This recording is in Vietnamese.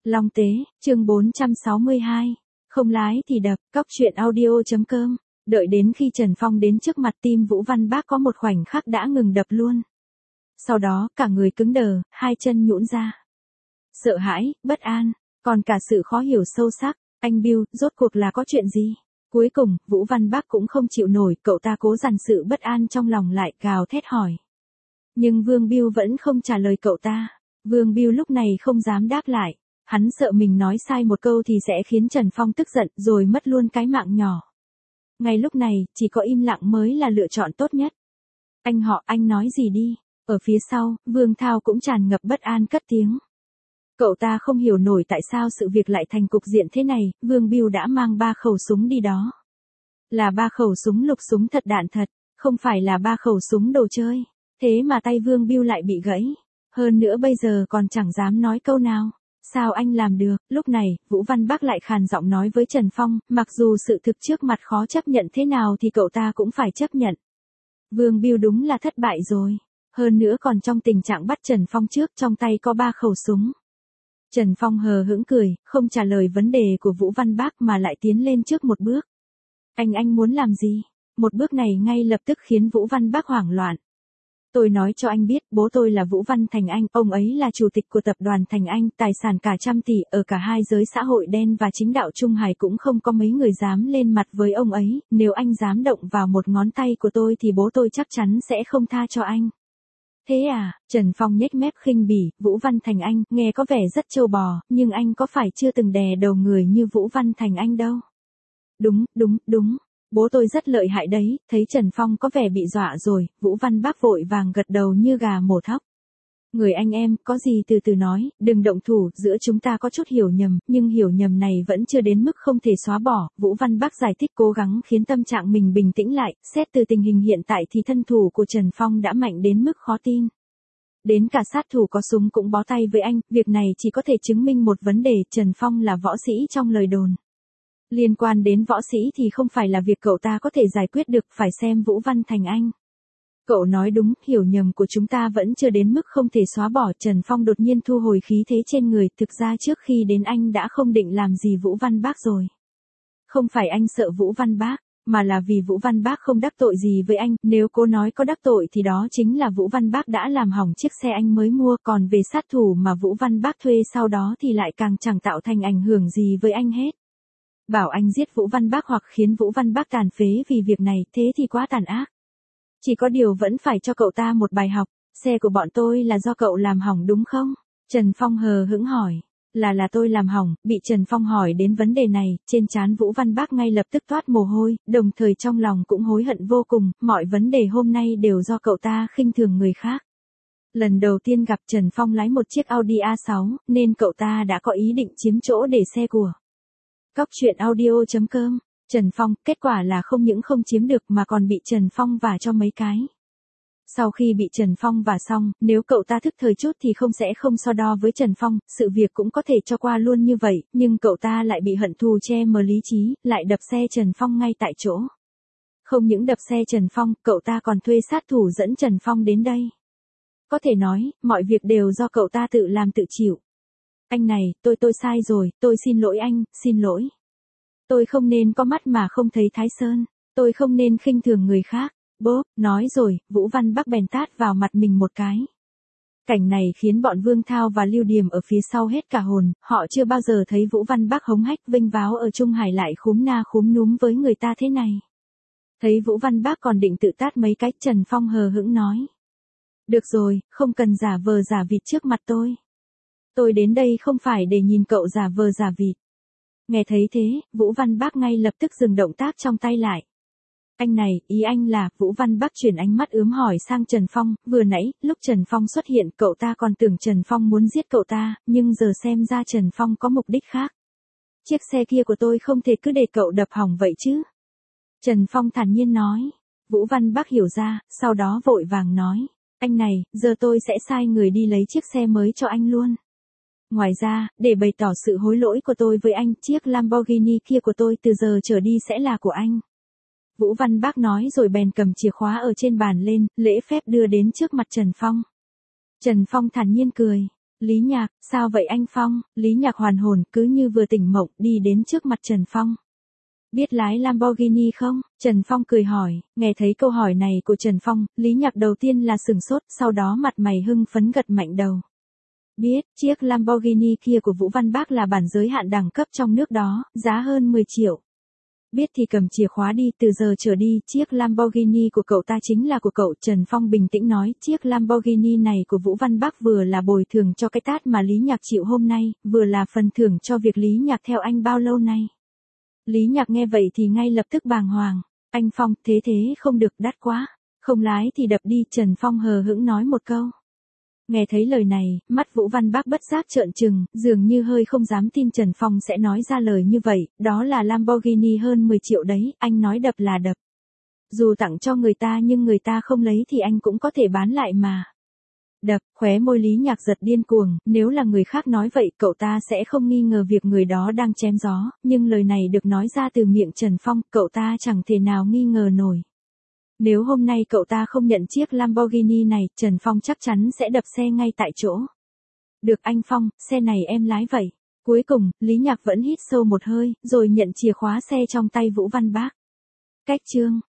Long Tế, chương 462. Không lái thì đập, cóc truyện audio.com. Đợi đến khi Trần Phong đến trước mặt, tim Vũ Văn Bác có một khoảnh khắc đã ngừng đập luôn. Sau đó, cả người cứng đờ, hai chân nhũn ra. Sợ hãi, bất an, còn cả sự khó hiểu sâu sắc. Anh Bill, rốt cuộc là có chuyện gì? Cuối cùng, Vũ Văn Bác cũng không chịu nổi, cậu ta cố dằn sự bất an trong lòng lại, gào thét hỏi. Nhưng Vương Bill vẫn không trả lời cậu ta. Vương Bill lúc này không dám đáp lại. Hắn sợ mình nói sai một câu thì sẽ khiến Trần Phong tức giận rồi mất luôn cái mạng nhỏ. Ngay lúc này, chỉ có im lặng mới là lựa chọn tốt nhất. Anh họ, anh nói gì đi? Ở phía sau, Vương Thao cũng tràn ngập bất an cất tiếng. Cậu ta không hiểu nổi tại sao sự việc lại thành cục diện thế này, Vương Bill đã mang 3 khẩu súng đi đó. Là 3 khẩu súng lục súng thật đạn thật, không phải là 3 khẩu súng đồ chơi. Thế mà tay Vương Bill lại bị gãy. Hơn nữa bây giờ còn chẳng dám nói câu nào. Sao anh làm được? Lúc này, Vũ Văn Bác lại khàn giọng nói với Trần Phong, mặc dù sự thực trước mặt khó chấp nhận thế nào thì cậu ta cũng phải chấp nhận. Vương Bill đúng là thất bại rồi. Hơn nữa còn trong tình trạng bắt Trần Phong trước, trong tay có 3 khẩu súng. Trần Phong hờ hững cười, không trả lời vấn đề của Vũ Văn Bác mà lại tiến lên trước một bước. Anh muốn làm gì? Một bước này ngay lập tức khiến Vũ Văn Bác hoảng loạn. Tôi nói cho anh biết, bố tôi là Vũ Văn Thành Anh, ông ấy là chủ tịch của tập đoàn Thành Anh, tài sản cả trăm tỷ, ở cả hai giới xã hội đen và chính đạo Trung Hải cũng không có mấy người dám lên mặt với ông ấy, nếu anh dám động vào một ngón tay của tôi thì bố tôi chắc chắn sẽ không tha cho anh. Thế à? Trần Phong nhếch mép khinh bỉ, Vũ Văn Thành Anh, nghe có vẻ rất trâu bò, nhưng anh có phải chưa từng đè đầu người như Vũ Văn Thành Anh đâu. Đúng. Bố tôi rất lợi hại đấy. Thấy Trần Phong có vẻ bị dọa rồi, Vũ Văn Bác vội vàng gật đầu như gà mổ thóc. Người anh em, có gì từ từ nói, đừng động thủ, giữa chúng ta có chút hiểu nhầm, nhưng hiểu nhầm này vẫn chưa đến mức không thể xóa bỏ. Vũ Văn Bác giải thích cố gắng khiến tâm trạng mình bình tĩnh lại, xét từ tình hình hiện tại thì thân thủ của Trần Phong đã mạnh đến mức khó tin. Đến cả sát thủ có súng cũng bó tay với anh, việc này chỉ có thể chứng minh một vấn đề, Trần Phong là võ sĩ trong lời đồn. Liên quan đến võ sĩ thì không phải là việc cậu ta có thể giải quyết được, phải xem Vũ Văn Thành Anh. Cậu nói đúng, hiểu nhầm của chúng ta vẫn chưa đến mức không thể xóa bỏ. Trần Phong đột nhiên thu hồi khí thế trên người, thực ra trước khi đến anh đã không định làm gì Vũ Văn Bác rồi. Không phải anh sợ Vũ Văn Bác, mà là vì Vũ Văn Bác không đắc tội gì với anh, nếu cô nói có đắc tội thì đó chính là Vũ Văn Bác đã làm hỏng chiếc xe anh mới mua, còn về sát thủ mà Vũ Văn Bác thuê sau đó thì lại càng chẳng tạo thành ảnh hưởng gì với anh hết. Bảo anh giết Vũ Văn Bác hoặc khiến Vũ Văn Bác tàn phế vì việc này, thế thì quá tàn ác. Chỉ có điều vẫn phải cho cậu ta một bài học, xe của bọn tôi là do cậu làm hỏng đúng không? Trần Phong hờ hững hỏi, là tôi làm hỏng. Bị Trần Phong hỏi đến vấn đề này, trên trán Vũ Văn Bác ngay lập tức toát mồ hôi, đồng thời trong lòng cũng hối hận vô cùng, mọi vấn đề hôm nay đều do cậu ta khinh thường người khác. Lần đầu tiên gặp Trần Phong lái một chiếc Audi A6, nên cậu ta đã có ý định chiếm chỗ để xe của. Cóc truyện audio.com. Trần Phong, kết quả là không những không chiếm được mà còn bị Trần Phong vả cho mấy cái. Sau khi bị Trần Phong vả xong, nếu cậu ta thức thời chút thì không so đo với Trần Phong, sự việc cũng có thể cho qua luôn như vậy, nhưng cậu ta lại bị hận thù che mờ lý trí, lại đập xe Trần Phong ngay tại chỗ. Không những đập xe Trần Phong, cậu ta còn thuê sát thủ dẫn Trần Phong đến đây. Có thể nói, mọi việc đều do cậu ta tự làm tự chịu. Anh này, tôi sai rồi, tôi xin lỗi anh, xin lỗi. Tôi không nên có mắt mà không thấy Thái Sơn, tôi không nên khinh thường người khác. Bốp, nói rồi, Vũ Văn Bác bèn tát vào mặt mình một cái. Cảnh này khiến bọn Vương Thao và Lưu Điềm ở phía sau hết cả hồn, họ chưa bao giờ thấy Vũ Văn Bác hống hách vênh váo ở Trung Hải lại khúm na khúm núm với người ta thế này. Thấy Vũ Văn Bác còn định tự tát mấy cái, Trần Phong hờ hững nói. Được rồi, không cần giả vờ giả vịt trước mặt tôi. Tôi đến đây không phải để nhìn cậu giả vờ giả vịt. Nghe thấy thế, Vũ Văn Bác ngay lập tức dừng động tác trong tay lại. Anh này, ý anh là, Vũ Văn Bác chuyển ánh mắt ướm hỏi sang Trần Phong, vừa nãy, lúc Trần Phong xuất hiện cậu ta còn tưởng Trần Phong muốn giết cậu ta, nhưng giờ xem ra Trần Phong có mục đích khác. Chiếc xe kia của tôi không thể cứ để cậu đập hỏng vậy chứ. Trần Phong thản nhiên nói. Vũ Văn Bác hiểu ra, sau đó vội vàng nói. Anh này, giờ tôi sẽ sai người đi lấy chiếc xe mới cho anh luôn. Ngoài ra, để bày tỏ sự hối lỗi của tôi với anh, chiếc Lamborghini kia của tôi từ giờ trở đi sẽ là của anh. Vũ Văn Bác nói rồi bèn cầm chìa khóa ở trên bàn lên, lễ phép đưa đến trước mặt Trần Phong. Trần Phong thản nhiên cười. Lý Nhạc, sao vậy anh Phong? Lý Nhạc hoàn hồn, cứ như vừa tỉnh mộng, đi đến trước mặt Trần Phong. Biết lái Lamborghini không? Trần Phong cười hỏi, nghe thấy câu hỏi này của Trần Phong, Lý Nhạc đầu tiên là sửng sốt, sau đó mặt mày hưng phấn gật mạnh đầu. Biết, chiếc Lamborghini kia của Vũ Văn Bác là bản giới hạn đẳng cấp trong nước đó, giá hơn 10 triệu. Biết thì cầm chìa khóa đi, từ giờ trở đi, chiếc Lamborghini của cậu ta chính là của cậu. Trần Phong bình tĩnh nói, chiếc Lamborghini này của Vũ Văn Bác vừa là bồi thường cho cái tát mà Lý Nhạc chịu hôm nay, vừa là phần thưởng cho việc Lý Nhạc theo anh bao lâu nay. Lý Nhạc nghe vậy thì ngay lập tức bàng hoàng. Anh Phong, thế không được, đắt quá. Không lái thì đập đi, Trần Phong hờ hững nói một câu. Nghe thấy lời này, mắt Vũ Văn Bác bất giác trợn trừng, dường như hơi không dám tin Trần Phong sẽ nói ra lời như vậy, đó là Lamborghini hơn 10 triệu đấy, anh nói đập là đập. Dù tặng cho người ta nhưng người ta không lấy thì anh cũng có thể bán lại mà. Đập, khóe môi Lý Nhạc giật điên cuồng, nếu là người khác nói vậy cậu ta sẽ không nghi ngờ việc người đó đang chém gió, nhưng lời này được nói ra từ miệng Trần Phong, cậu ta chẳng thể nào nghi ngờ nổi. Nếu hôm nay cậu ta không nhận chiếc Lamborghini này, Trần Phong chắc chắn sẽ đập xe ngay tại chỗ. Được anh Phong, xe này em lái vậy. Cuối cùng, Lý Nhạc vẫn hít sâu một hơi, rồi nhận chìa khóa xe trong tay Vũ Văn Bác. Cách chương